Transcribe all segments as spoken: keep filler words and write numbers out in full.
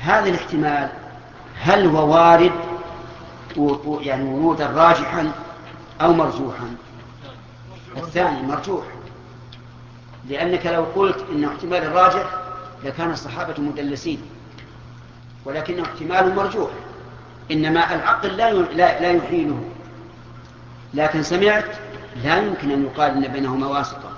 هذا الاحتمال هل هو وارد يعني ورودا راجحا أو مرجوحا؟ الثاني مرجوح، لأنك لو قلت إنه احتمال راجح لكان الصحابة مدلسين، ولكنه احتمال مرجوح، إنما العقل لا لا يحيله، لكن سمعت لا يمكن أن يقال إن بينهما واسطة.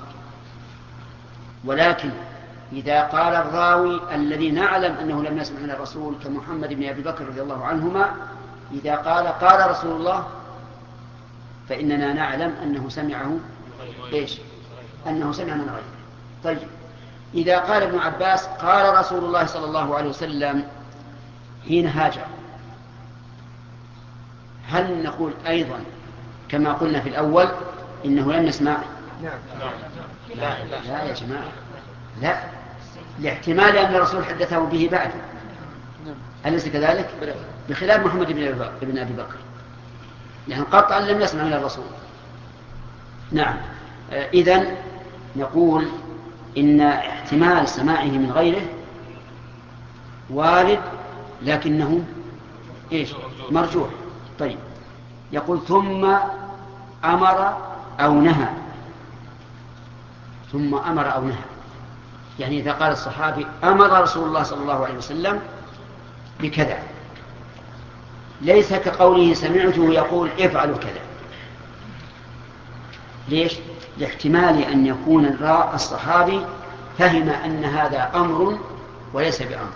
ولكن إذا قال الراوي الذي نعلم أنه لم يسمع من الرسول كمحمد بن أبي بكر رضي الله عنهما، إذا قال قال رسول الله فإننا نعلم أنه سمعه إيش؟ أنه سمع من غيره. طيب إذا قال ابن عباس قال رسول الله صلى الله عليه وسلم حين هاجر، هل نقول أيضا كما قلنا في الأول إنه لم يسمع؟ لا, لا, لا يا جماعة، لا، لاحتمال أن الرسول حدثه به بعد، أليس كذلك؟ بخلاف محمد بن أبي بكر يعني قطعا لم يسمع من الرسول. نعم، إذن نقول إن احتمال سماعه من غيره وارد لكنه إيش؟ مرجوح. طيب يقول ثم أمر أو نهى. ثم أمر أو نهى يعني إذا قال الصحابي أمر رسول الله صلى الله عليه وسلم بكذا، ليس كقوله سمعته يقول افعلوا كذا. ليش؟ لاحتمال أن يكون الراء الصحابي فهم أن هذا أمر وليس بأمر،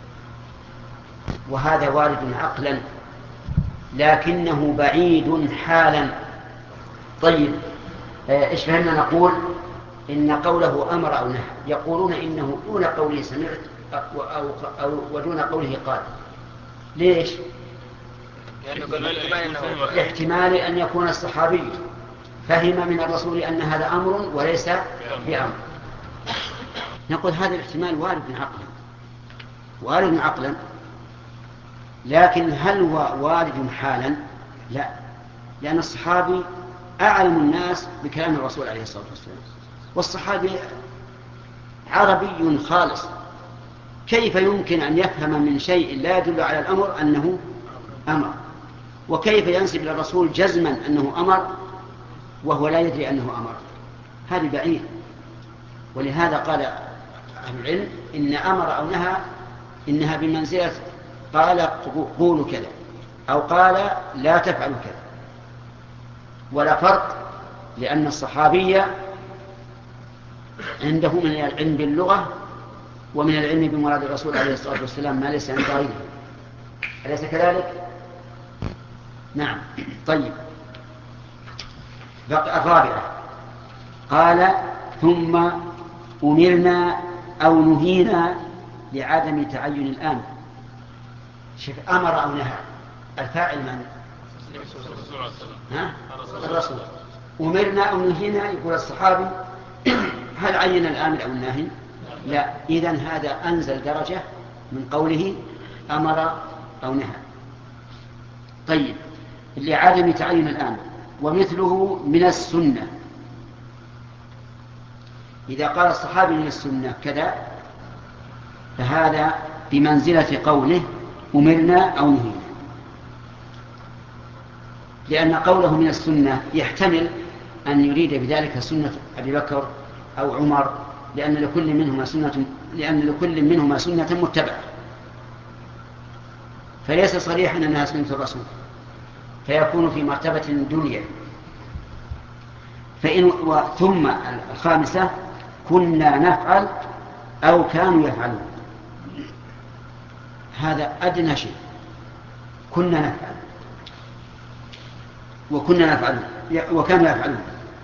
وهذا وارد عقلا لكنه بعيد حالا. طيب إيش فهمنا؟ نقول إن قوله أمر أو نهى، يقولون إنه دون قوله سمعت أو أو ودون قوله قال. ليش؟ لاحتمال أن يكون الصحابي فهم من الرسول أن هذا أمر وليس بأمر. نقول هذا الاحتمال وارد عقلا، وارد عقلا، لكن هل هو وارد حالا؟ لا، لأن الصحابي أعلم الناس بكلام الرسول عليه الصلاة والسلام، والصحابي عربي خالص، كيف يمكن أن يفهم من شيء لا يدل على الأمر أنه أمر؟ وكيف ينسب إلى الرسول جزما أنه أمر وهو لا يدري أنه أمر؟ هذا بعيد. ولهذا قال أهل العلم إن أمر أو نهى إنها بمنزلة قال قولوا كذا أو قال لا تفعلوا كذا، ولا فرق، لأن الصحابي عنده من العلم باللغة ومن العلم بمراد الرسول عليه الصلاة والسلام ما ليس عند غيره، أليس كذلك؟ نعم. طيب بقى الرابعة، قال ثم أمرنا أو نهينا لعدم تعين الآن. شوف، أمر أو نهى، الفاعل من؟ ها؟ الرسول. أمرنا أو نهينا، يقول الصحابي هل عين الآمر أو الناهي؟ لا. إذن هذا أنزل درجة من قوله أمر أو نهى. طيب لعدم تعين الآمر، ومثله من السنة. إذا قال الصحابي من السنة كذا فهذا بمنزلة قوله أمرنا أو نهينا، لأن قوله من السنة يحتمل أن يريد بذلك سنة أبي بكر أو عمر، لأن لكل منهما سنة لأن لكل منهما سنة متبعة، فليس صريحا أنها سنة الرسول، فيكون في مرتبة دنيا. فإن ثم الخامسة كنا نفعل أو كانوا يفعلون، هذا أدنى شيء، كنا نفعل وكنا نفعل وكانوا يفعلون.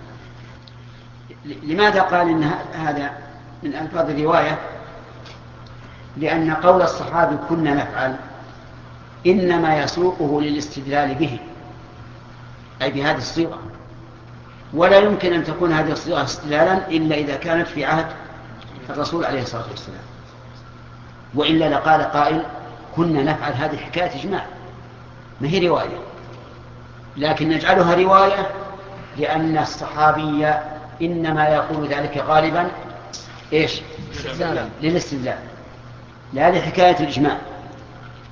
لماذا قال إن هذا من ألفاظ الرواية؟ لأن قول الصحابي كنا نفعل إنما يسوقه للاستدلال به، أي بهذه الصيغة، ولا يمكن أن تكون هذه الصيغة استدلالا إلا إذا كانت في عهد الرسول عليه الصلاة والسلام، وإلا لقال قائل كنا نفعل، هذه حكاية إجماع ما هي رواية، لكن نجعلها رواية لأن الصحابي إنما يقول ذلك غالبا إيش؟ للاستدلال لا لحكاية الإجماع.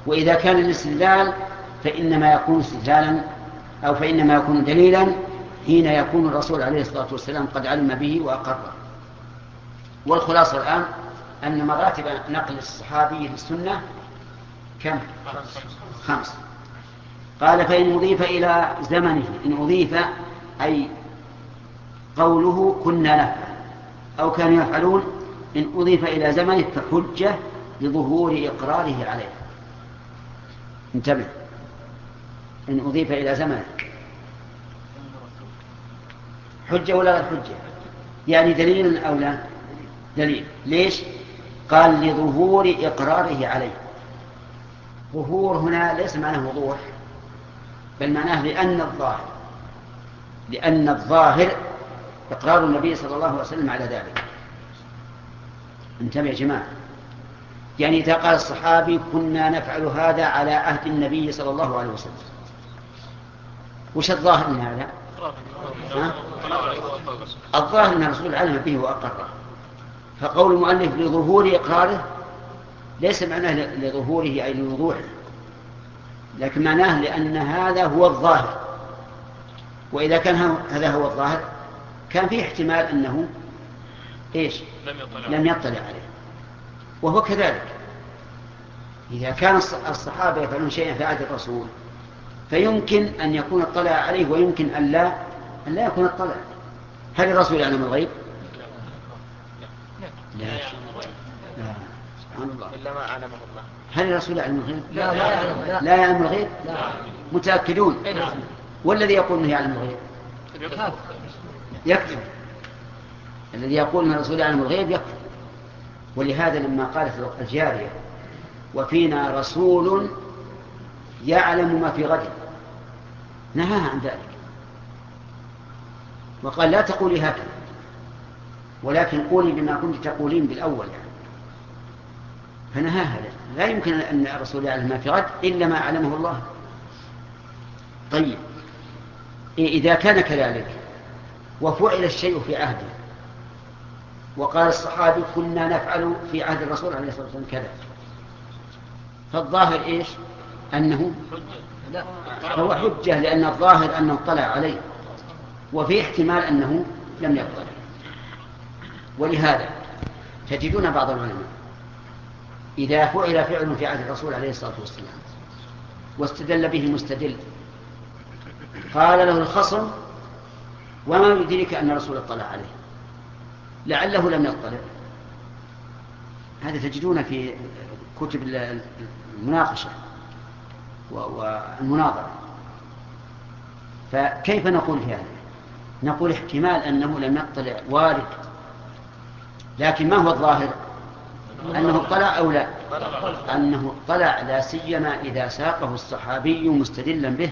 وإذا كان الاستدلال فإنما يكون استدلالا أو فإنما يكون دليلا حين يكون الرسول عليه الصلاة والسلام قد علم به وأقره. والخلاصة الآن أن مراتب نقل الصحابي للسنة كم؟ خمس. قال فإن أضيف إلى زمنه، إن أضيف أي قوله كنا نفعل أو كانوا يفعلون، إن أضيف إلى زمنه فحجة لظهور إقراره عليه. انتبه، إن أضيف إلى زمنه حجة ولا غير حجة؟ يعني دليل أو لا دليل. ليش؟ قال لظهور إقراره عليه. ظهور هنا ليس معناه وضوح، بل معناه لأن الظاهر لأن الظاهر إقرار النبي صلى الله عليه وسلم على ذلك. انتبه يا جماعة، يعني إذا قال الصحابي كنا نفعل هذا على عهد النبي صلى الله عليه وسلم، وش الظاهر من هذا؟ الظاهر أن الرسول علم به وأقره. فقول المؤلف لظهور إقراره ليس معناه لظهوره أي لوضوحه، لكن معناه لأن هذا هو الظاهر. وإذا كان هذا هو الظاهر كان فيه احتمال أنه إيش؟ لم يطلع, لم يطلع عليه. وهو كذلك إذا كان الصحابة يفعلون شيئا في عهد الرسول فيمكن أن يكون اطلع عليه ويمكن أن لا, أن لا يكون اطلع. هل الرسول يعلم الغيب؟ لا, لا. لا. سبحان الله. إلا ما علمه الله. هل الرسول يعلم الغيب؟ لا لا يعلم, لا. لا يعلم الغيب؟ لا. متأكدون؟ نعم. والذي يقول أنه يعلم الغيب يكفر. الذي يقول أن الرسول يعلم الغيب يكفر. ولهذا لما قالت الجارية وفينا رسول يعلم ما في غد نهاها عن ذلك وقال لا تقولي هكذا ولكن قولي بما كنت تقولين بالأول يعني. فنهاها، لا يمكن أن الرسول يعلم ما في غد إلا ما علمه الله. طيب إذا كان كذلك وفعل الشيء في عهده وقال الصحابي كنا نفعل في عهد الرسول عليه الصلاة والسلام كذا، فالظاهر إيش؟ أنه لا هو حجة، لأن الظاهر أنه اطلع عليه وفي احتمال أنه لم يطلع. ولهذا تجدون بعض العلماء إذا فعل فعل في عهد الرسول عليه الصلاة والسلام واستدل به مستدل قال له الخصم وما يدرك أن الرسول اطلع عليه لعله لم يطلع. هذا تجدون في كتب المناقشة والمناظرة. فكيف نقول في هذا؟ نقول احتمال أنه لم يطلع وارد، لكن ما هو الظاهر؟ أنه اطلع أو لا؟ أنه اطلع، لا سيما إذا ساقه الصحابي مستدلا به.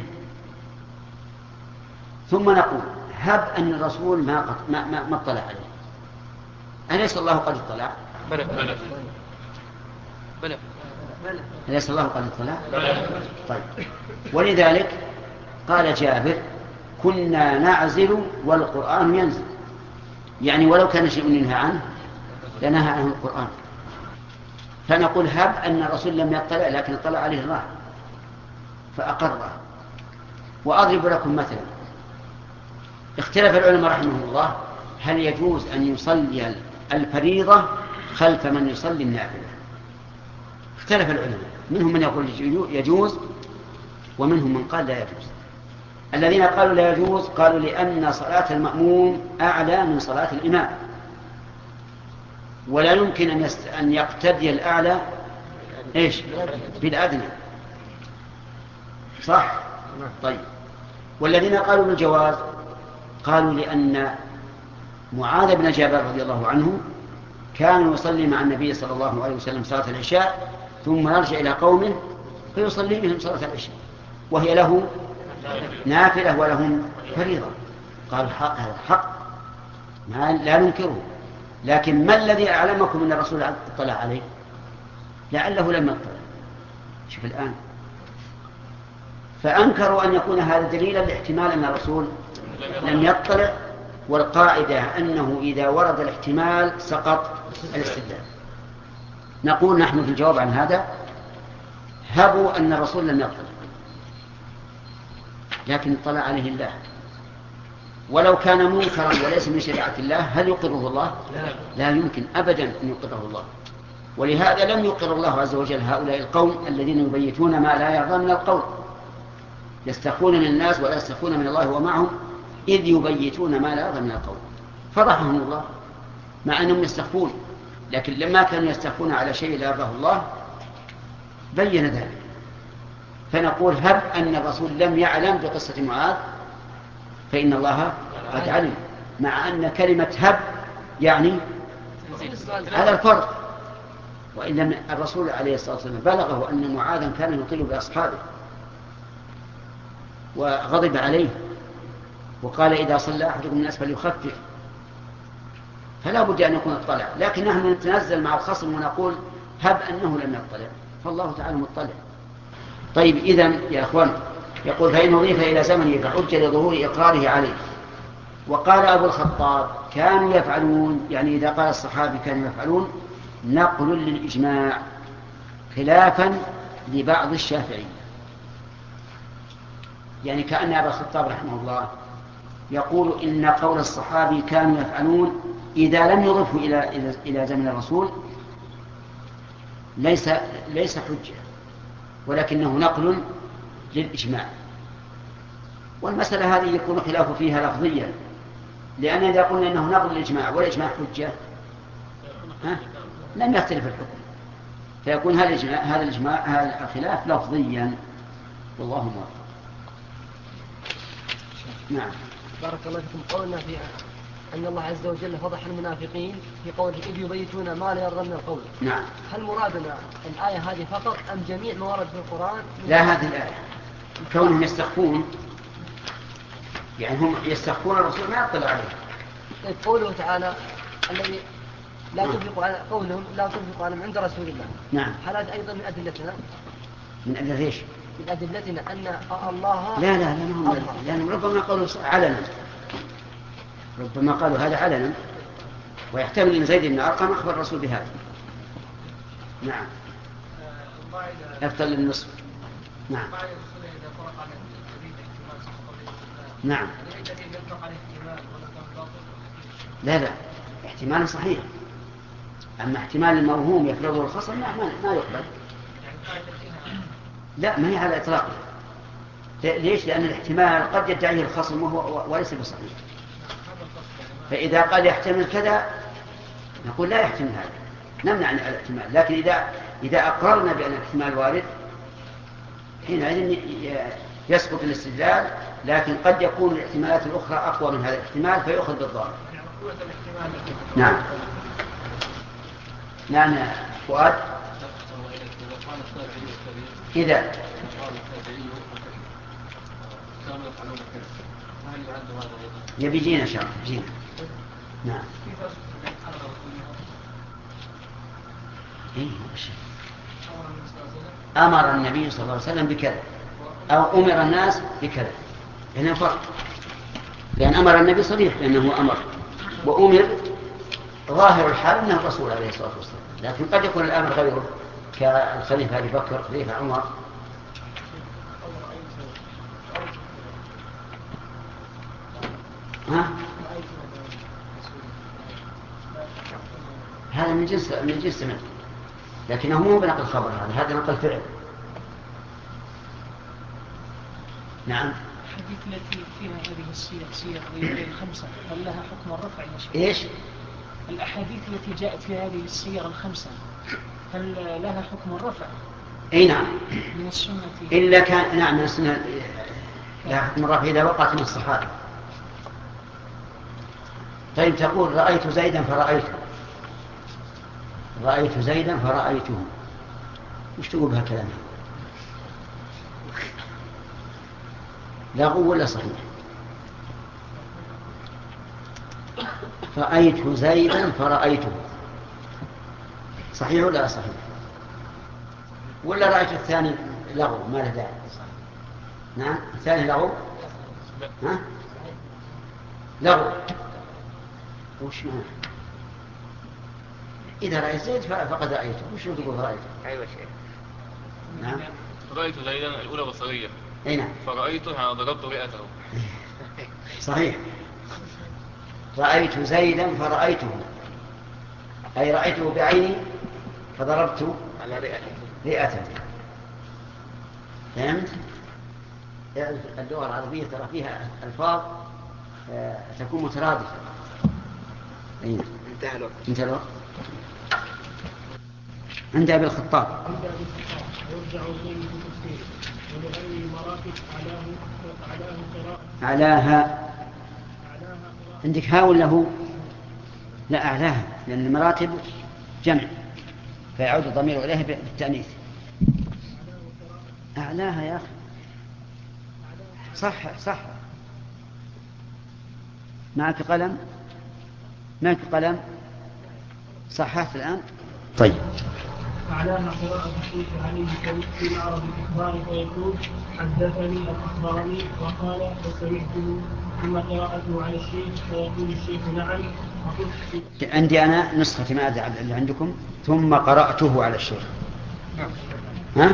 ثم نقول هب أن الرسول ما قط... ما ما, ما اطلع عليه، أليس الله قد اطلع؟ بلى بلى بلى أليس الله قد اطلع؟ طيب، ولذلك قال جابر كنا نعزل والقرآن ينزل، يعني ولو كان شيء ينهى عنه لنهى عنه القرآن. فنقول هب أن الرسول لم يطلع لكن اطلع عليه الله فأقره. وأضرب لكم مثلا، اختلف العلماء رحمه الله هل يجوز أن يصلي الفريضة خلف من يصلي النافلة. اختلف العلماء، منهم من يقول يجوز ومنهم من قال لا يجوز. الذين قالوا لا يجوز قالوا لأن صلاة المأموم أعلى من صلاة الإمام، ولا يمكن أن, يست... أن يقتدي الأعلى إيش؟ بالأدنى، صح؟ طيب. والذين قالوا بالجواز قالوا لأن معاذ بن جبل رضي الله عنه كان يصلي مع النبي صلى الله عليه وسلم صلاة العشاء ثم يرجع إلى قومه فيصلي بهم صلاة العشاء وهي له نافلة ولهم فريضة. قال هذا حق لا ننكره، لكن ما الذي أعلمكم أن الرسول اطلع عليه؟ لعله لم يطلع. شوف الآن، فأنكروا أن يكون هذا دليلا لاحتمال أن الرسول لم يطلع، والقاعدة أنه إذا ورد الاحتمال سقط الاستدلال. نقول نحن في الجواب عن هذا هبوا أن الرسول لم يطلع، لكن اطلع عليه الله، ولو كان منكرا وليس من شريعة الله هل يقره الله؟ لا يمكن أبدا أن يقره الله. ولهذا لم يقر الله عز وجل هؤلاء القوم الذين يبيتون ما لا يرضى من القول، يستخفون من الناس ولا يستخفون من الله ومعهم، إذ يبيتون ما لا يرضى من القول، فضحهم الله مع أنهم يستخفون، لكن لما كانوا يستخفون على شيء لا يرضاه الله بين ذلك. فنقول هب أن الرسول لم يعلم بقصة معاذ فإن الله قد علم، مع أن كلمة هب يعني على الفرض، وإن لم الرسول عليه الصلاة والسلام بلغه أن معاذا كان يطيل بأصحابه وغضب عليه وقال إذا صلى أحدكم الناس فليخفف، فلا بد أن يكون اطلع، لكن نحن نتنزل مع الخصم ونقول هب أنه لم يطلع، فالله تعالى مطلع. طيب إذن يا أخوان، يقول فإن أضيف إلى زمنه فحج لظهور إقراره عليه. وقال أبو الخطاب كانوا يفعلون، يعني إذا قال الصحابي كانوا يفعلون نقل للإجماع خلافا لبعض الشافعية، يعني كأن أبا الخطاب رحمه الله يقول إن قول الصحابي كانوا يفعلون إذا لم يضفوا إلى إلى زمن الرسول ليس ليس حجة، ولكنه نقل للإجماع. والمسألة هذه يكون خلاف فيها لفظيا، لأن إذا قلنا إنه نقل للإجماع والإجماع حجة ها؟ لم يختلف الحكم، فيكون هذا الإجماع هذا الإجماع هذا الخلاف لفظيا، والله موفق. نعم. بارك الله فيكم. قولنا في أن الله عز وجل فضح المنافقين في قوله إذ يبيتون ما لا يرضى من القول. نعم. هل مرادنا الآية هذه فقط أم جميع ما ورد في القرآن؟ لا، هذه الآية كونهم يستخفون، يعني هم يستخفون الرسول ما يطلع عليه. طيب قوله تعالى الذي لا تنفق على قولهم لا تنفق على عند رسول الله. نعم. هل هذا أيضا من أدلتنا؟ من أدلة ايش؟ من أدلتنا أن الله لا لا لا لأنهم ربما قالوا علنا، ربما قالوا هذا علنا، ويحتمل أن زيد بن أرقم أخبر الرسول بهذا. نعم. أفضل للنصف. نعم. نعم. لا لا احتمال صحيح، أما احتمال الموهوم يفرضه الخصم ما, ما يقبل. لا، ما هي على إطلاقه. ليش؟ لأن الاحتمال قد يدعيه الخصم وهو وليس بصحيح، فإذا قال يحتمل كذا نقول لا يحتمل هذا، نمنع الاحتمال. لكن إذا إذا أقررنا بأن الاحتمال وارد حينئذ يسقط الاستدلال، لكن قد يكون الاحتمالات الأخرى أقوى من هذا الاحتمال فيؤخذ بالظاهر. نعم. نعم فؤاد. إذا يبي جينا شرح جينا. نعم. إيه أمر النبي صلى الله عليه وسلم بكذا أو أمر الناس بكذا، هنا فرق، لأن أمر النبي صريح لأنه أمر، وأمر ظاهر الحال أنه الرسول عليه الصلاة والسلام، لكن قد يكون الأمر غيره كالخليفة أبي بكر، خليفة عمر. ها؟ هذا من جنس من جنس منه، لكنه مو بنقل خبر، هذا هذا نقل فعل. نعم. الحديث التي فيها هذه السير سير الخمسة هل لها حكم الرفع يا شيخ؟ ايش؟ الأحاديث التي جاءت في هذه السير الخمسة هل لها حكم الرفع؟ اي نعم. من السنة. إلا كان نعم من السنة لها حكم الرفع إذا وقعت من الصحابة. طيب تقول رأيت زيدا فرأيته، رأيت زيدا فرأيته، وش تقول بها كلامها؟ لغو ولا صحيح؟ رأيت زيدا فرأيته صحيح ولا صحيح؟ ولا رأيت الثاني لغو ما له داعي؟ نعم الثاني لغو. ها؟ لغو. وش معنى؟ إذا رأيت زيد فقد رأيته، وش تقول رأيته؟ أيوة شيخ. نعم. رأيت زيدا الأولى بصرية. أي نعم. فرأيته يعني ضربت رئته. صحيح. رأيت زيدا فرأيته، أي رأيته بعيني فضربت على رئته. رئته. فهمت؟ اللغة العربية ترى فيها ألفاظ تكون مترادفة. أي نعم. انتهى الوقت. انتهى الوقت. عند أبي الخطاب. عند أبي الخطاب يرجع إليه في تفسيره ولغير مراتب أعلاه أعلاه قراءة. أعلاها. أعلاها قراءة. عندك ها ولا هو؟ لا أعلاها، لأن المراتب جمع فيعود الضمير إليها بالتأنيث. أعلاها يا أخي. صح صح. معك قلم؟ معك قلم؟ صححت الآن؟ طيب. أعلاها قراءة الشيخ عليه في معرض الإخبار فيقول حدثني أو أخبرني وقال وسمعته، ثم قراءته على الشيخ فيقول الشيخ نعم. عندي أنا نسخة ما أدري اللي عندكم ثم قرأته على الشيخ. ها؟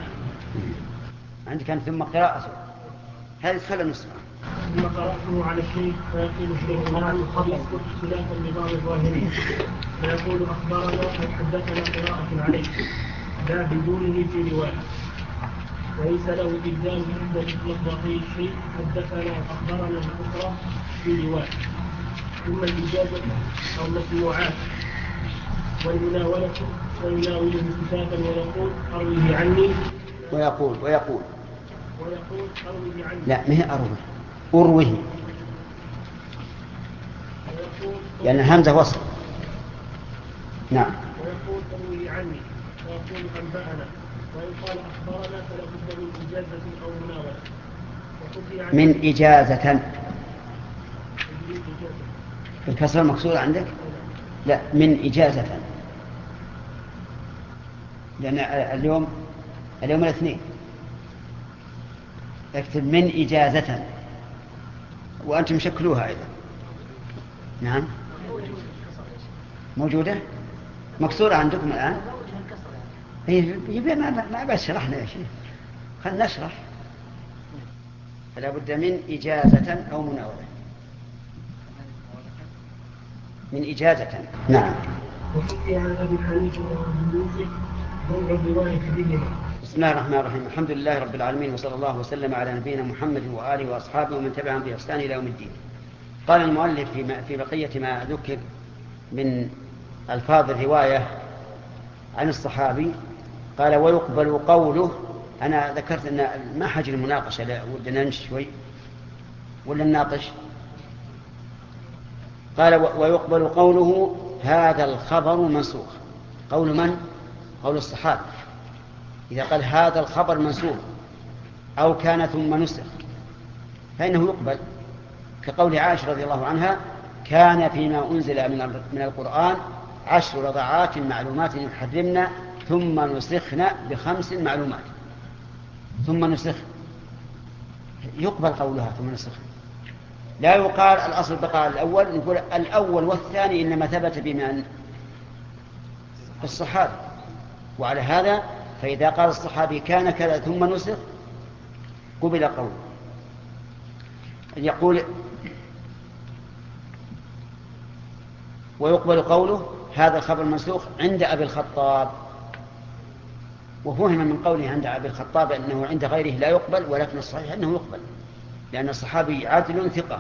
عندك أنا ثم قراءته هذه خلى نسخة. ثم قرأته على الشيخ فيقول الشيخ نعم قد يسكت خلافا لبعض الظاهرين فيقول أخبرنا أو حدثنا قراءة عليه لا بدونه في رواية، وليس له إبدال عند لفظتي الشيخ حدثنا أخبرنا الأخرى في رواية. ثم الإجابة أو المسموعات والمناولة ويناوله كتابا ويقول أروه عني ويقول ويقول ويقول أروه عني. لا ما هي أروه، أروه لأن همزة وصل. نعم. ويقول أروه عني ويقول أنبأنا، وإن قال أخبرنا فلا بد من إجازة أو مناولة. من إجازة. الكسر المكسورة عندك؟ لا من إجازة، لأن اليوم اليوم الاثنين اكتب من إجازة وأنتم شكلوها أيضا. نعم موجودة مكسورة عندكم الآن. هي ما ما بشرحنا يا شيخ، خلنا نشرح. فلا بد من إجازة أو مناولة. من إجازة. نعم. وحكي عن أبي حنيفة وأبي يوسف منع الرواية بهما. بسم الله الرحمن الرحيم. الحمد لله رب العالمين، وصلى الله وسلم على نبينا محمد وآله وأصحابه ومن تبعهم بإحسان إلى يوم الدين. قال المؤلف في بقية ما ذكر من ألفاظ الرواية عن الصحابي، قال ويقبل قوله. أنا ذكرت أن ما حاجة المناقشة، لا ودنا نمشي شوي ولا نناقش. قال ويقبل قوله هذا الخبر منسوخ. قول من؟ قول الصحابي. إذا قال هذا الخبر منسوخ أو كان ثم نسخ فإنه يقبل، كقول عائشة رضي الله عنها كان فيما أنزل من القرآن عشر رضعات معلومات يحرمنا ثم نسخنا بخمس معلومات. ثم نسخ يقبل قولها ثم نسخ. لا يقال الأصل بقاء الأول، نقول الأول والثاني إنما ثبت بمن؟ الصحابي. وعلى هذا فإذا قال الصحابي كان كذا ثم نسخ قبل قوله. يقول ويقبل قوله هذا الخبر منسوخ عند أبي الخطاب، وفهم من قوله عند أبي الخطاب أنه عند غيره لا يقبل، ولكن الصحيح أنه يقبل لأن الصحابي عادل ثقة.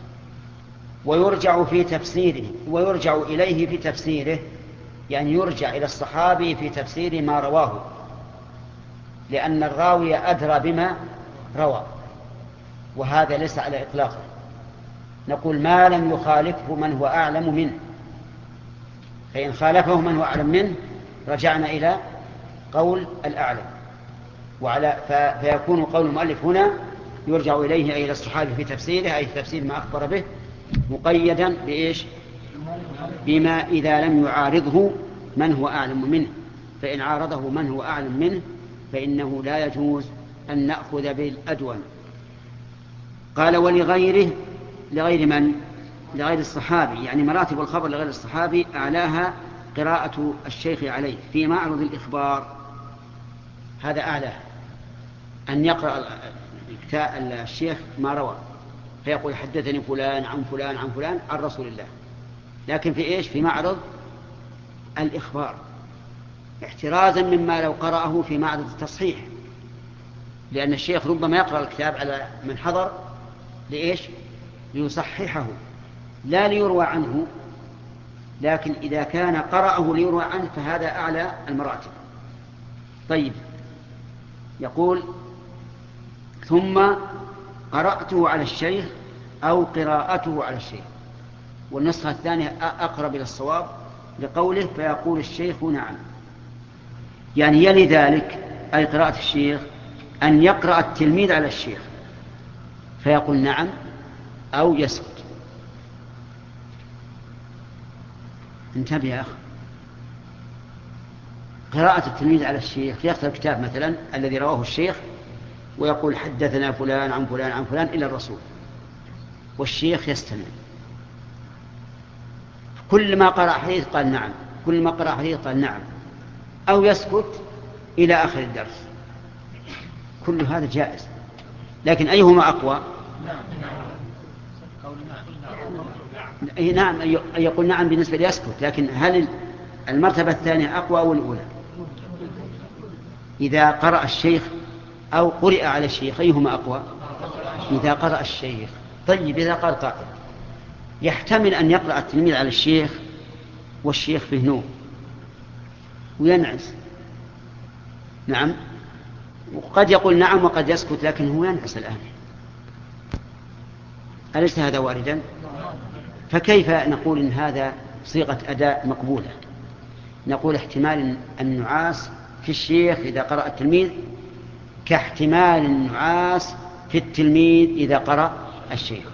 ويرجع في تفسيره ويرجع إليه في تفسيره، يعني يرجع إلى الصحابي في تفسير ما رواه، لأن الراوي أدرى بما روى، وهذا ليس على إطلاقه. نقول ما لم يخالفه من هو أعلم منه، فإن خالفه من هو أعلم منه رجعنا إلى قول الأعلم. وعلى فيكون قول المؤلف هنا يرجع إليه أي إلى الصحابي في تفسيره، أي تفسير ما أخبر به، مقيدا بإيش؟ بما إذا لم يعارضه من هو أعلم منه. فإن عارضه من هو أعلم منه فإنه لا يجوز أن نأخذ بالأدون. قال ولغيره، لغير من؟ لغير الصحابي، يعني مراتب الخبر لغير الصحابي أعلاها قراءة الشيخ عليه في معرض الإخبار. هذا أعلى، أن يقرأ الشيخ ما روى فيقول حدثني فلان عن فلان عن فلان عن رسول الله، لكن في إيش؟ في معرض الإخبار، احترازا مما لو قرأه في معرض التصحيح، لأن الشيخ ربما يقرأ الكتاب على من حضر لإيش؟ ليصححه لا ليروى عنه، لكن إذا كان قرأه ليروى عنه فهذا أعلى المراتب. طيب، يقول ثم قرأته على الشيخ أو قراءته على الشيخ، والنسخة الثانية أقرب إلى الصواب لقوله فيقول الشيخ نعم، يعني يلي ذلك أي قراءة الشيخ أن يقرأ التلميذ على الشيخ فيقول نعم أو يسكت. انتبه يا أخي، قراءة التلميذ على الشيخ يختار الكتاب مثلا الذي رواه الشيخ ويقول حدثنا فلان عن فلان عن فلان إلى الرسول، والشيخ يستمع، كل ما قرأ حديث قال نعم، كل ما قرأ حديث قال نعم، أو يسكت إلى آخر الدرس، كل هذا جائز. لكن أيهما أقوى؟ نعم، أن يقول نعم بالنسبة ليسكت، لكن هل المرتبة الثانية أقوى أو الأولى؟ إذا قرأ الشيخ أو قرئ على الشيخ أيهما أقوى؟ إذا قرأ الشيخ. طيب، إذا قال قائل يحتمل أن يقرأ التلميذ على الشيخ والشيخ فيه نوم وينعس، نعم، وقد يقول نعم وقد يسكت، لكن هو ينعس الآن، أليس هذا واردا؟ فكيف نقول إن هذا صيغة أداء مقبولة؟ نقول احتمال النعاس في الشيخ إذا قرأ التلميذ كاحتمال النعاس في التلميذ إذا قرأ الشيخ،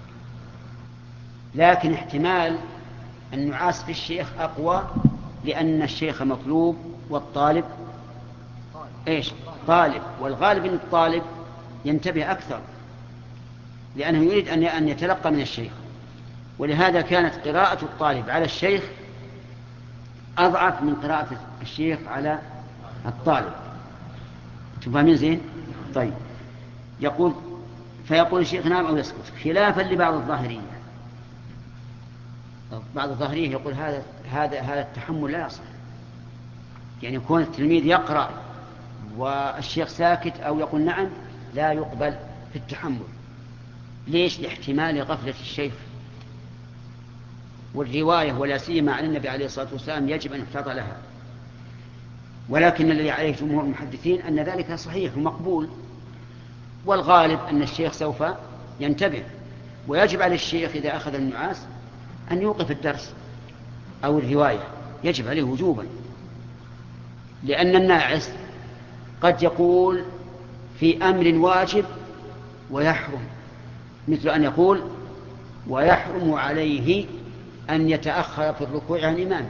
لكن احتمال النعاس في الشيخ أقوى، لأن الشيخ مطلوب والطالب إيش؟ طالب، والغالب أن الطالب ينتبه أكثر لأنه يريد أن يتلقى من الشيخ، ولهذا كانت قراءة الطالب على الشيخ أضعف من قراءة الشيخ على الطالب. تفهمين زين؟ طيب، يقول فيقول الشيخ نعم أو يسكت، خلافا لبعض الظاهرية. بعض الظاهرية يقول هذا هذا هذا التحمل لا يصح، يعني يكون التلميذ يقرأ والشيخ ساكت أو يقول نعم لا يقبل في التحمل. ليش؟ لاحتمال غفلة الشيخ، والرواية ولا سيما عن النبي عليه الصلاة والسلام يجب أن يحتاط لها، ولكن الذي عليه جمهور المحدثين أن ذلك صحيح ومقبول، والغالب أن الشيخ سوف ينتبه، ويجب على الشيخ إذا أخذ النعاس أن يوقف الدرس أو الرواية، يجب عليه وجوبا، لأن الناعس قد يقول في أمر واجب ويحرم، مثل أن يقول ويحرم عليه أن يتأخر في الركوع عن إمامك،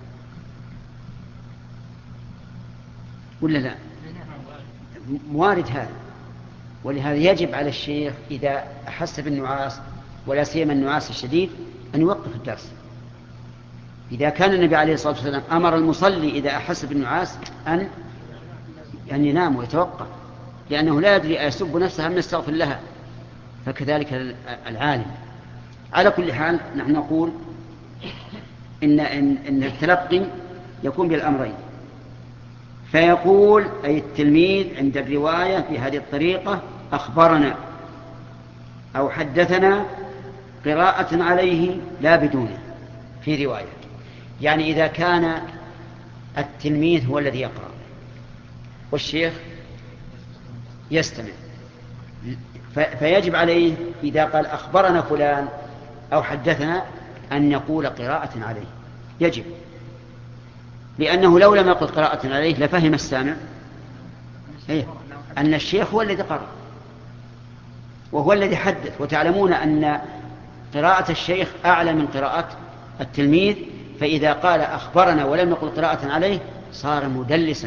ولا لا؟ وارد هذا، ولهذا يجب على الشيخ إذا أحس بالنعاس ولا سيما النعاس الشديد أن يوقف الدرس. إذا كان النبي عليه الصلاة والسلام أمر المصلي إذا أحس بالنعاس أن أن ينام ويتوقف، لأنه لا يدري أيسب نفسه أم يستغفر لها، فكذلك العالم. على كل حال نحن نقول إن, إن, إن التلقي يكون بالأمرين، فيقول أي التلميذ عند الرواية بهذه الطريقة أخبرنا أو حدثنا قراءة عليه لا بدونه في رواية، يعني إذا كان التلميذ هو الذي يقرأ والشيخ يستمع، فيجب عليه إذا قال أخبرنا فلان أو حدثنا أن يقول قراءة عليه، يجب، لأنه لو لم يقل قراءة عليه لفهم السامع إيه؟ أن الشيخ هو الذي قرأ وهو الذي حدث، وتعلمون أن قراءة الشيخ أعلى من قراءة التلميذ، فإذا قال أخبرنا ولم يقل قراءة عليه صار مدلسا،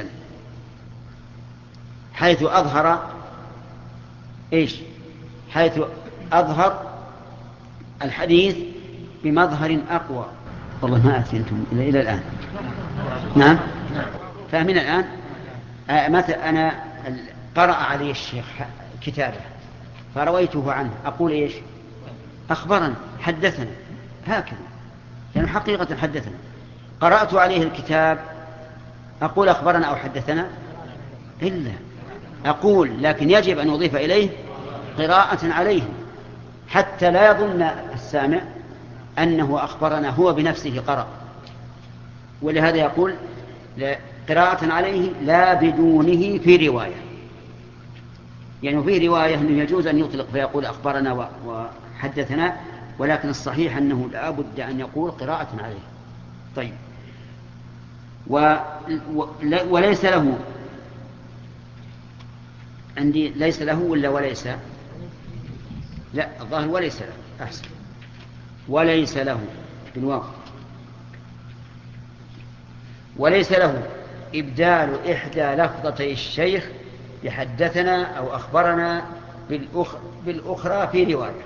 حيث أظهر إيش؟ حيث أظهر الحديث بمظهر أقوى. والله ما أتي أنتم إلى الآن. نعم، فاهمين الآن؟ آه مثلا أنا قرأ علي الشيخ كتابه فرويته عنه أقول إيش؟ أخبرنا حدثنا هكذا، يعني حقيقة حدثنا. قرأت عليه الكتاب أقول أخبرنا أو حدثنا؟ إلا أقول، لكن يجب أن أضيف إليه قراءة عليه حتى لا يظن السامع أنه أخبرنا هو بنفسه قرأ. ولهذا يقول قراءة عليه لا بدونه في رواية، يعني في رواية أنه يجوز أن يطلق فيقول أخبرنا وحدثنا، ولكن الصحيح أنه لا بد أن يقول قراءة عليه. طيب، و... و... وليس له عندي ليس له ولا وليس؟ لا، الظاهر وليس له أحسن، وليس له بالواو، وليس له إبدال إحدى لفظتي الشيخ بحدثنا أو أخبرنا بالأخ... بالأخرى في رواية.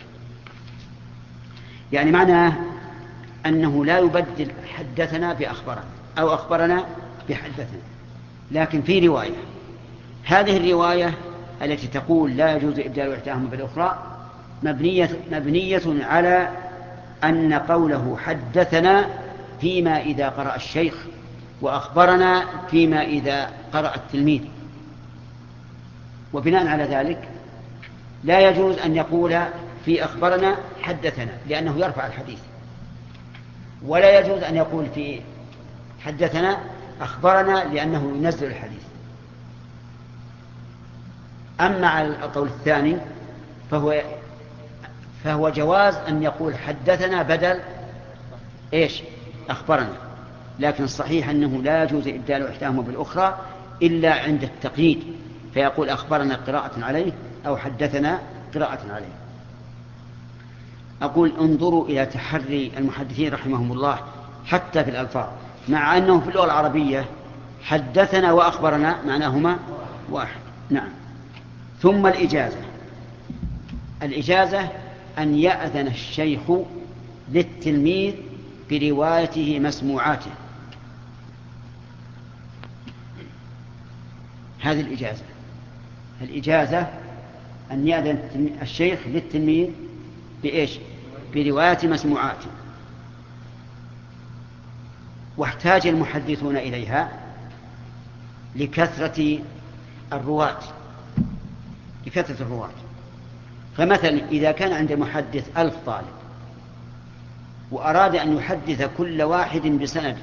يعني معناه أنه لا يبدل حدثنا بأخبرنا أو أخبرنا بحدثنا، لكن في رواية. هذه الرواية التي تقول لا يجوز إبدال إحداهما بالأخرى مبنية, مبنية على أن قوله حدثنا فيما إذا قرأ الشيخ، وأخبرنا فيما إذا قرأ التلميذ. وبناء على ذلك لا يجوز أن يقول في أخبرنا حدثنا لأنه يرفع الحديث، ولا يجوز أن يقول في حدثنا أخبرنا لأنه ينزل الحديث. أما على القول الثاني فهو, فهو جواز أن يقول حدثنا بدل إيش؟ أخبرنا، لكن الصحيح أنه لا يجوز إبدال إحداهما بالأخرى إلا عند التقييد، فيقول أخبرنا قراءة عليه أو حدثنا قراءة عليه. أقول انظروا إلى تحري المحدثين رحمهم الله حتى في الألفاظ، مع أنه في اللغة العربية حدثنا وأخبرنا معناهما واحد. نعم. ثم الإجازة. الإجازة أن يأذن الشيخ للتلميذ بروايته مسموعاته، هذه الإجازة. الإجازة أن يأذن الشيخ للتلميذ بإيش؟ برواية مسموعاته. واحتاج المحدثون إليها لكثرة الرواة لكثرة الرواة فمثلا إذا كان عند محدث ألف طالب وأراد أن يحدث كل واحد بسند،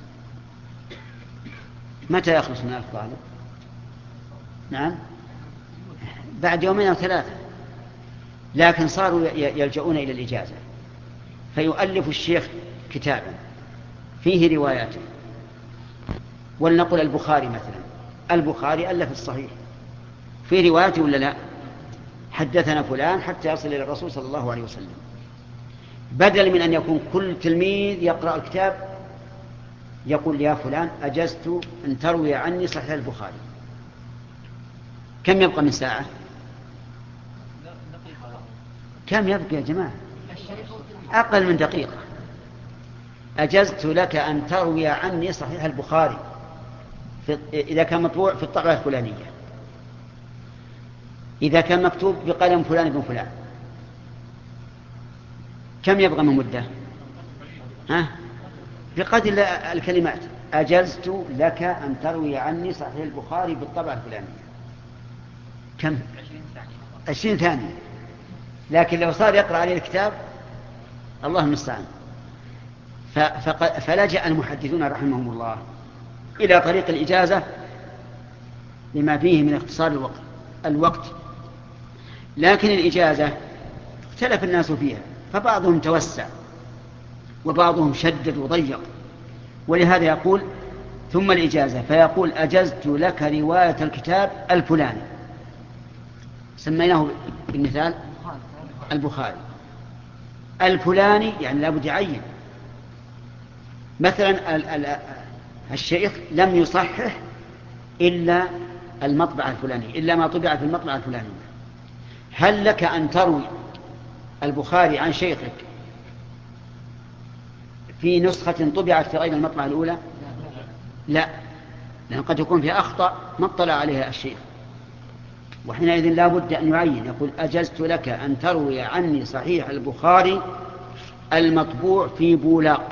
متى يخلص من ألف طالب؟ نعم، بعد يومين أو ثلاثة. لكن صاروا يلجؤون إلى الإجازة، فيؤلف الشيخ كتابا فيه رواياته. ولنقل البخاري مثلا، البخاري ألف الصحيح في روايته ولا لا؟ حدثنا فلان حتى يصل إلى الرسول صلى الله عليه وسلم، بدل من أن يكون كل تلميذ يقرأ الكتاب يقول يا فلان أجزت أن تروي عني صحيح البخاري. كم يبقى من ساعة؟ كم يبقى يا جماعة؟ أقل من دقيقة. أجزت لك أن تروي عني صحيح البخاري في إذا كان مطبوع في الطبعة الفلانية، إذا كان مكتوب بقلم فلان بن فلان. كم يبقى من مدة؟ ها؟ بقدر الكلمات. أجزت لك أن تروي عني صحيح البخاري بالطبعة الفلانية. كم؟ عشرين ثانية. لكن لو صار يقرأ عليه الكتاب الله المستعان. فلجأ المحدثون رحمهم الله إلى طريق الإجازة لما فيه من اختصار الوقت, الوقت. لكن الإجازة اختلف الناس فيها، فبعضهم توسع وبعضهم شدد وضيق. ولهذا يقول ثم الإجازة، فيقول أجزت لك رواية الكتاب الفلاني، سميناه بالمثال البخاري الفلاني، يعني لابد يعين. مثلا الشيخ لم يصحح إلا المطبعة الفلانية، إلا ما طبع في المطبعة الفلانية. هل لك أن تروي البخاري عن شيخك في نسخة طبعت في غير المطبعة الأولى؟ لا. لأن قد يكون في أخطأ ما اطلع عليها الشيخ، وحينئذ لا بد أن يعين، يقول أجزت لك أن تروي عني صحيح البخاري المطبوع في بولاق،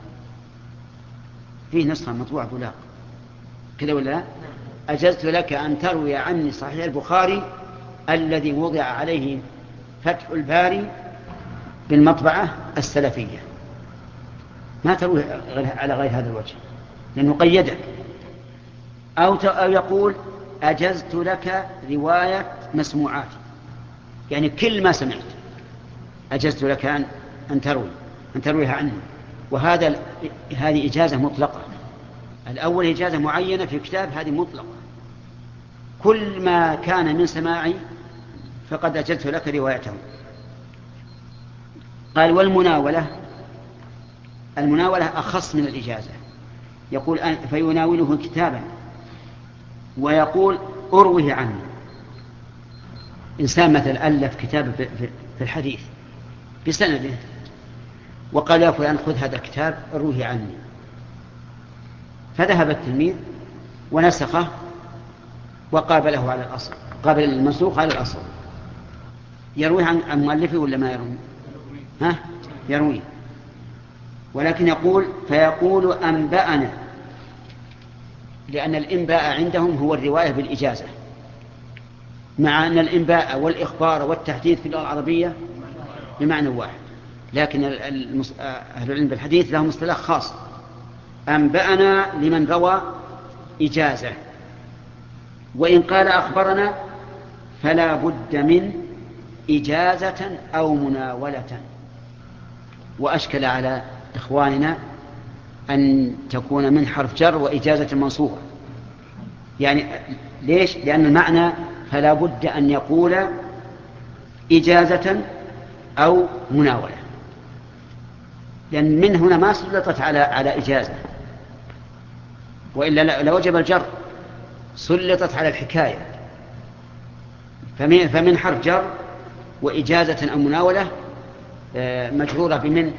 فيه نسخة مطبوع بولاق كذا ولا لا؟ أجزت لك أن تروي عني صحيح البخاري الذي وضع عليه فتح الباري بالمطبعة السلفية، ما تروي على غير هذا الوجه لأنه قيده. أو يقول أجزت لك رواية مسموعات، يعني كل ما سمعت أجزت لك أن أن تروي أن ترويها عني، وهذا هذه إجازة مطلقة. الأول إجازة معينة في كتاب، هذه مطلقة، كل ما كان من سماعي فقد أجزت لك روايته. قال والمناولة، المناولة أخص من الإجازة، يقول فيناوله كتابا ويقول أروه عني. إنسان مثلا ألف كتاب في الحديث بسنده وقال يا فلان خذ هذا الكتاب أروه عني، فذهب التلميذ ونسخه وقابله على الأصل، قابل المنسوخ على الأصل، يرويه عن مؤلفه ولا ما يرويه؟ ها؟ يرويه. ولكن يقول فيقول أنبأنا، لأن الإنباء عندهم هو الرواية بالإجازة، مع أن الإنباء والإخبار والتحديث في اللغة العربية بمعنى واحد، لكن أهل العلم بالحديث لهم اصطلاح خاص، أنبأنا لمن روى إجازة، وإن قال أخبرنا فلا بد من إجازة أو مناولة. وأشكل على إخواننا أن تكون من حرف جر وإجازة منصوبة، يعني ليش؟ لأن المعنى فلا بد أن يقول إجازة أو مناولة، لأن من هنا ما سلطت على على إجازة، وإلا لوجب الجر، سلطت على الحكاية، فمن, فمن حرف جر وإجازة أو مناولة مجرورة بمن،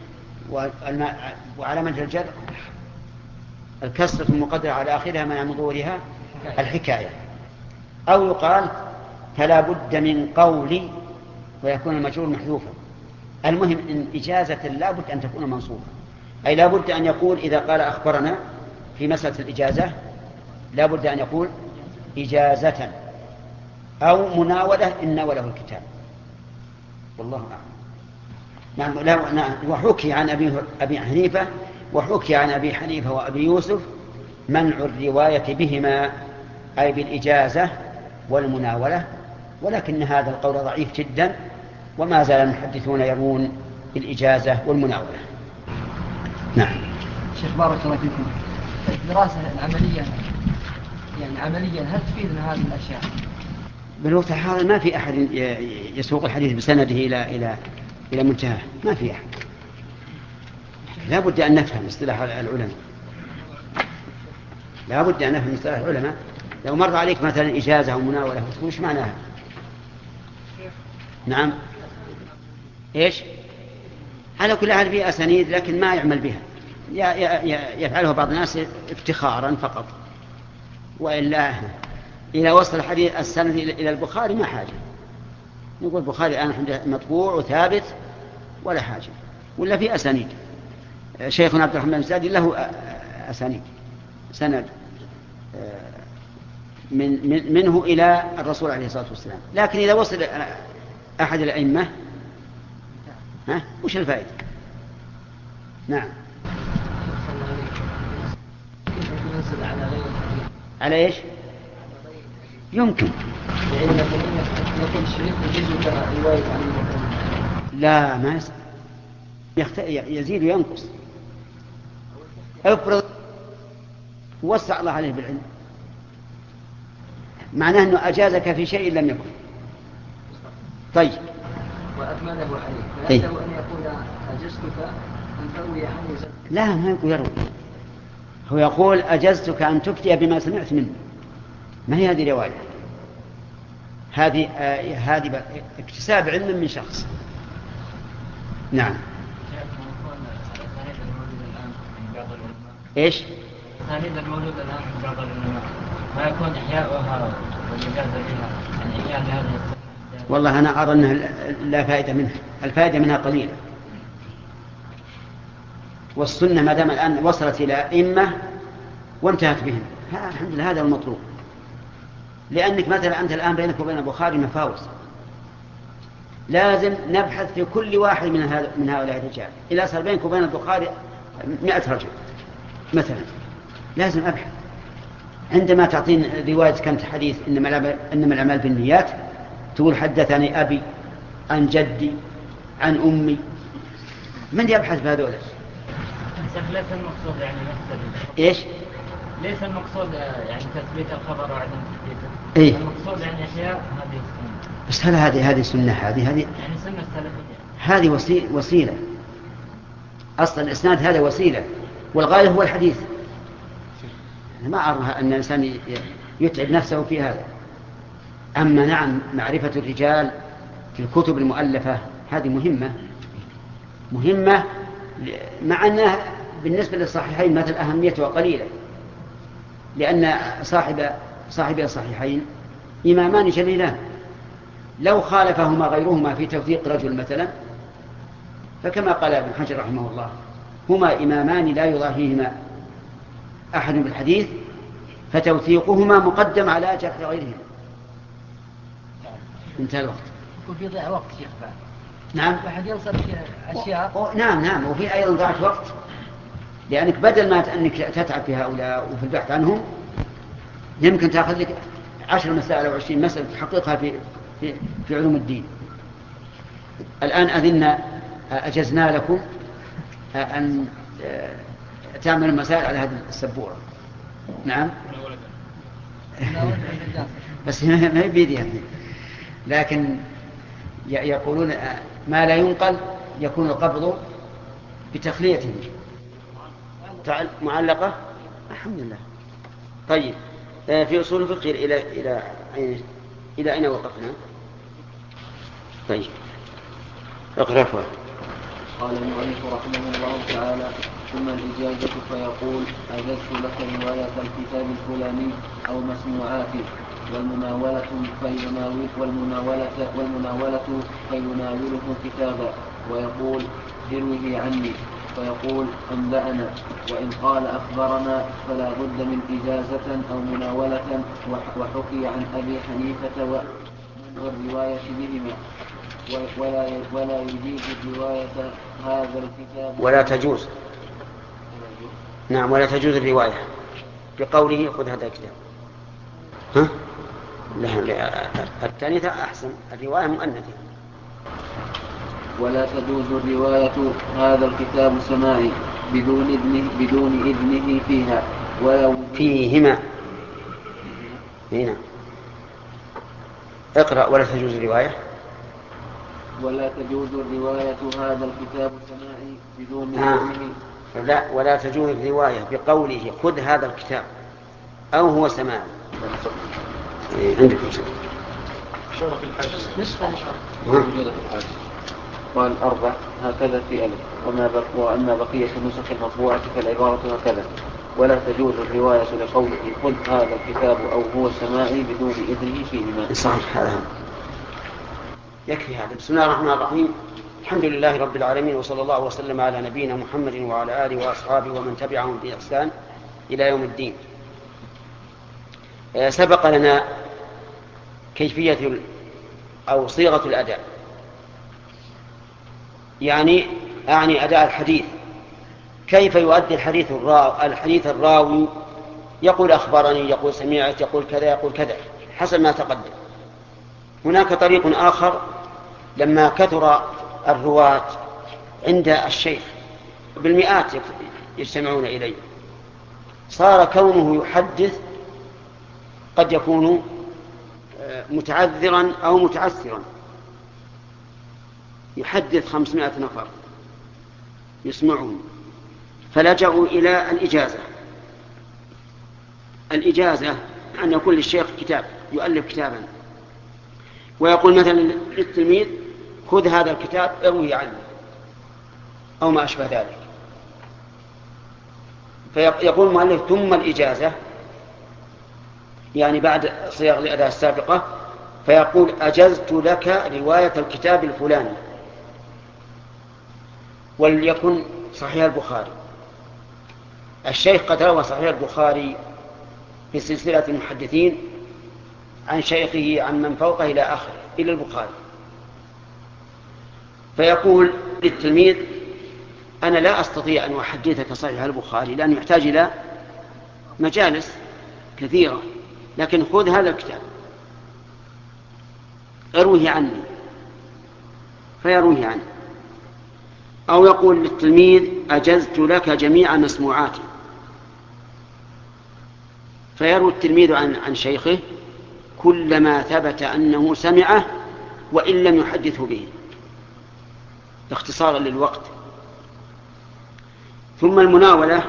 وعلامة الجر الكسرة المقدرة على آخرها منع من ظهورها الحكاية. أو يقال فلا بد من قول ويكون المجرور محذوفا. المهم إن إجازة لا بد أن تكون منصوبة، أي لا بد أن يقول إذا قال أخبرنا في مسألة الإجازة لا بد أن يقول إجازة أو مناولة إن ناوله الكتاب، والله أعلم. نعم. لا نعم. وحكي عن أبي, أبي حنيفة وحكي عن أبي حنيفة وأبي يوسف منع الرواية بهما، أي بالإجازة والمناولة، ولكن هذا القول ضعيف جدا، وما زال المحدثون يرون بالإجازة والمناولة. نعم. شيخ بارك الله فيكم، الدراسة العملية يعني عمليا هل تفيدنا هذه الأشياء؟ بالوقت الحاضر ما في أحد يسوق الحديث بسنده إلى إلى إلى منتهى، ما في أحد. لا بد أن نفهم اصطلاح العلماء، لا بد أن نفهم اصطلاح العلماء. لو مر عليك مثلا إجازة أو مناولة تقول إيش معناها؟ نعم. إيش؟ على كل حال فيها أسانيد لكن ما يعمل بها، يفعله بعض الناس افتخارا فقط، وإلا إذا وصل الحديث السند إلى البخاري ما حاجة، نقول البخاري الآن عنده مطبوع وثابت ولا حاجة. ولا في أسانيد، شيخنا عبد الرحمن الزادي له أسانيد سند من منه إلى الرسول عليه الصلاة والسلام، لكن إذا وصل أحد الأئمة ها وش الفائدة؟ نعم. على إيش؟ يمكن لا ما يخت... يزيد وينقص. افرض وسع الله عليه بالعلم، معناه أنه أجازك في شيء لم يكن. طيب وأكمله عليه فله أن يقول أجزتك أن تروي عني. لا ما يقول يروي، هو يقول أجزتك أن تفتي بما سمعت منه، ما هي هذه رواية، هذه آه هذه اكتساب علم من شخص. نعم. ايش؟ الأسانيد الموجودة الآن في بعض العلماء ما يكون إحياؤها والإجازة بها يعني إحياء لهذه السنة؟ والله أنا أرى أنها لا فائدة منها، الفائدة منها قليلة. والسنة ما دام الآن وصلت إلى أئمة وانتهت بهم، الحمد لله هذا المطلوب. لأنك مثلا أنت الآن بينك وبين البخاري مفاوز، لازم نبحث في كل واحد من من هؤلاء الرجال. إذا صار بينك وبين البخاري مئة رجل مثلا، لازم أبحث. عندما تعطيني رواية كانت حديث إنما الأعمال بالنيات، تقول حدثني أبي عن جدي عن أمي، من يبحث بهذول؟ ليس المقصود يعني مثل إيش؟ ليس المقصود يعني تثبيت الخبر وعدم تثبيته. إيه؟ المقصود يعني إحياء هذه السنة. بس هل هذه هذه سنة هذه هذه يعني سنة السلفية هذه وسيلة وسيلة أصلا الإسناد هذا وسيلة، والغاية هو الحديث. ما أرى أن الإنسان يتعب نفسه في هذا. أما نعم معرفة الرجال في الكتب المؤلفة هذه مهمة مهمة مع أنها بالنسبة للصحيحين مثل أهميتها قليلة، لأن صاحب صاحب الصحيحين إمامان جليلان، لو خالفهما غيرهما في توثيق رجل مثلا، فكما قال ابن حجر رحمه الله هما إمامان لا يضاهيهما أحد بالحديث، فتوثيقهما مقدم على جرح غيرهما. انتهى الوقت. يكون في ضياع وقت شيخ بعد. نعم. واحد ينصب فيها أشياء. و... و... نعم نعم وفي أيضا ضاعت وقت، لأنك بدل ما أنك تتعب في هؤلاء وفي البحث عنهم، يمكن تأخذ لك عشر مسائل أو عشرين مسألة تحققها في في في علوم الدين. الآن أذن أجزنا لكم أن تعملوا المسائل على هذه السبورة. نعم. بس ما هي بيدي، لكن يقولون ما لا ينقل يكون القبض بتخليته. معلقة الحمد لله. طيب في أصول الفقه إلى إلى إلى أين وقفنا؟ طيب اقرأ. قال المؤلف رحمه الله تعالى: ثم الإجازة فيقول: أجزت لك رواية الكتاب الفلاني أو مسموعاته، والمناولة فيناول والمناولة والمناولة فيناوله كتابا ويقول: اروه عني، فيقول: أنبأنا. وإن قال أخبرنا فلا بد من إجازة أو مناولة. وحكي عن أبي حنيفة والرواية بهما، ولا ولا يجيز رواية هذا الكتاب ولا تجوز. نعم ولا تجوز الرواية بقوله خذ هذا الكتاب. ها؟ لا الثانية أحسن، الرواية مؤنثة. ولا تجوز الرواية هذا الكتاب سماعي بدون إذنه بدون إذنه فيها ولا فيهما. هنا اقرأ. ولا تجوز الرواية ولا تجوز الرواية هذا الكتاب سماعي بدون آه. إذنه. لا ولا تجوز الرواية بقوله خذ هذا الكتاب أو هو سماعي. إيه عندك شرف الحج موجودة في الحج. قال أربع هكذا في ألف، وما بق وأما بقية النسخ المطبوعة فالعبارة هكذا: ولا تجوز الرواية لقوله خذ هذا الكتاب أو هو سماعي بدون إذنه فيهما. صحيح هذا يكفي هذا. بسم الله الرحمن الرحيم. الحمد لله رب العالمين، وصلى الله وسلم على نبينا محمد وعلى آله وأصحابه ومن تبعهم بإحسان إلى يوم الدين. سبق لنا كيفية أو صيغة الأداء، يعني أعني أداء الحديث، كيف يؤدي الحديث الراوي الحديث الراوي يقول أخبرني، يقول سمعت، يقول كذا يقول كذا حسب ما تقدم. هناك طريق آخر لما كثر الرواة عند الشيخ بالمئات يجتمعون إليه، صار كونه يحدث قد يكون متعذرا أو متعسرا. يحدث خمسمائة نفر يسمعون، فلجأوا إلى الإجازة. الإجازة أن يكون للشيخ كتاب، يؤلف كتابا ويقول مثلا للتلميذ خذ هذا الكتاب اروي عنه أو ما أشبه ذلك. فيقول المؤلف ثم الإجازة، يعني بعد صيغ الأداة السابقة، فيقول أجزت لك رواية الكتاب الفلاني، وليكن صحيح البخاري. الشيخ قد روى صحيح البخاري في سلسلة المحدثين عن شيخه عن من فوقه إلى آخره إلى البخاري، فيقول للتلميذ أنا لا أستطيع أن أحدثك صحيح البخاري لأنه يحتاج إلى مجالس كثيرة، لكن خذ هذا الكتاب اروه عني، فيروه عني. أو يقول للتلميذ أجزت لك جميع مسموعاتي، فيروي التلميذ عن, عن شيخه كل ما ثبت أنه سمعه وإن لم يحدثه به اختصارا للوقت. ثم المناولة،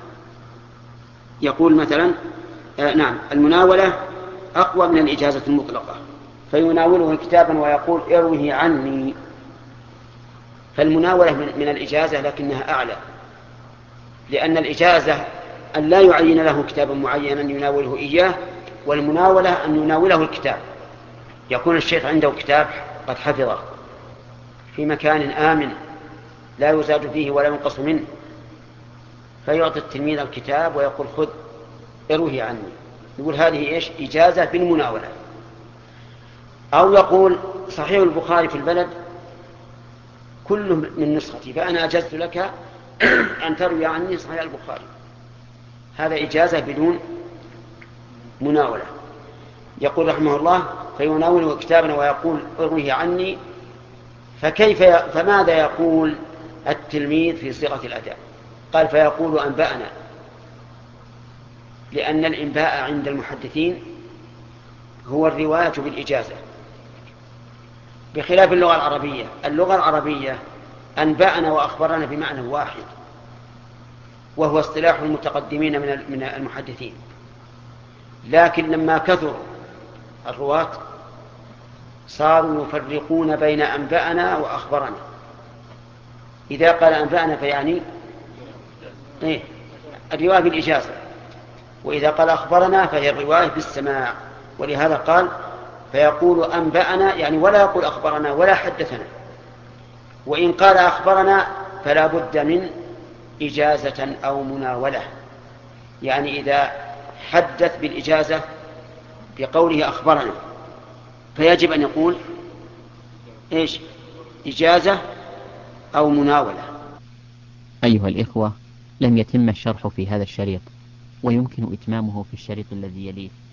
يقول مثلا آه نعم المناولة أقوى من الإجازة المطلقة، فيناوله كتابا ويقول اروه عني. فالمناولة من, من الإجازة لكنها أعلى، لأن الإجازة أن لا يعين له كتابا معينا يناوله إياه، والمناولة أن يناوله الكتاب، يكون الشيخ عنده كتاب قد حفظه في مكان آمن لا يزاد فيه ولا ينقص منه، فيعطي التلميذ الكتاب ويقول خذ اروه عني. يقول هذه إيش؟ إجازة بالمناولة. أو يقول صحيح البخاري في البلد كله من نسختي، فأنا أجزت لك أن تروي عني صحيح البخاري، هذا إجازة بدون مناولة. يقول رحمه الله فيناوله كتابا ويقول اروه عني. فكيف ي... فماذا يقول التلميذ في صيغة الأداء؟ قال فيقول أنبأنا، لأن الإنباء عند المحدثين هو الرواية بالإجازة، بخلاف اللغة العربية. اللغة العربية أنبأنا وأخبرنا بمعنى واحد، وهو اصطلاح المتقدمين من المحدثين، لكن لما كثر الرواة صاروا يفرقون بين أنبأنا وأخبرنا. إذا قال أنبأنا فيعني إيه؟ الرواية بالإجازة، وإذا قال أخبرنا فهي الرواية بالسماع. ولهذا قال فيقول أنبأنا، يعني ولا يقول أخبرنا ولا حدثنا. وإن قال أخبرنا فلا بد من إجازة أو مناولة، يعني إذا حدث بالإجازة بقوله أخبرنا فيجب أن يقول إيش؟ إجازة أو مناولة. أيها الإخوة، لم يتم الشرح في هذا الشريط، ويمكن إتمامه في الشريط الذي يليه.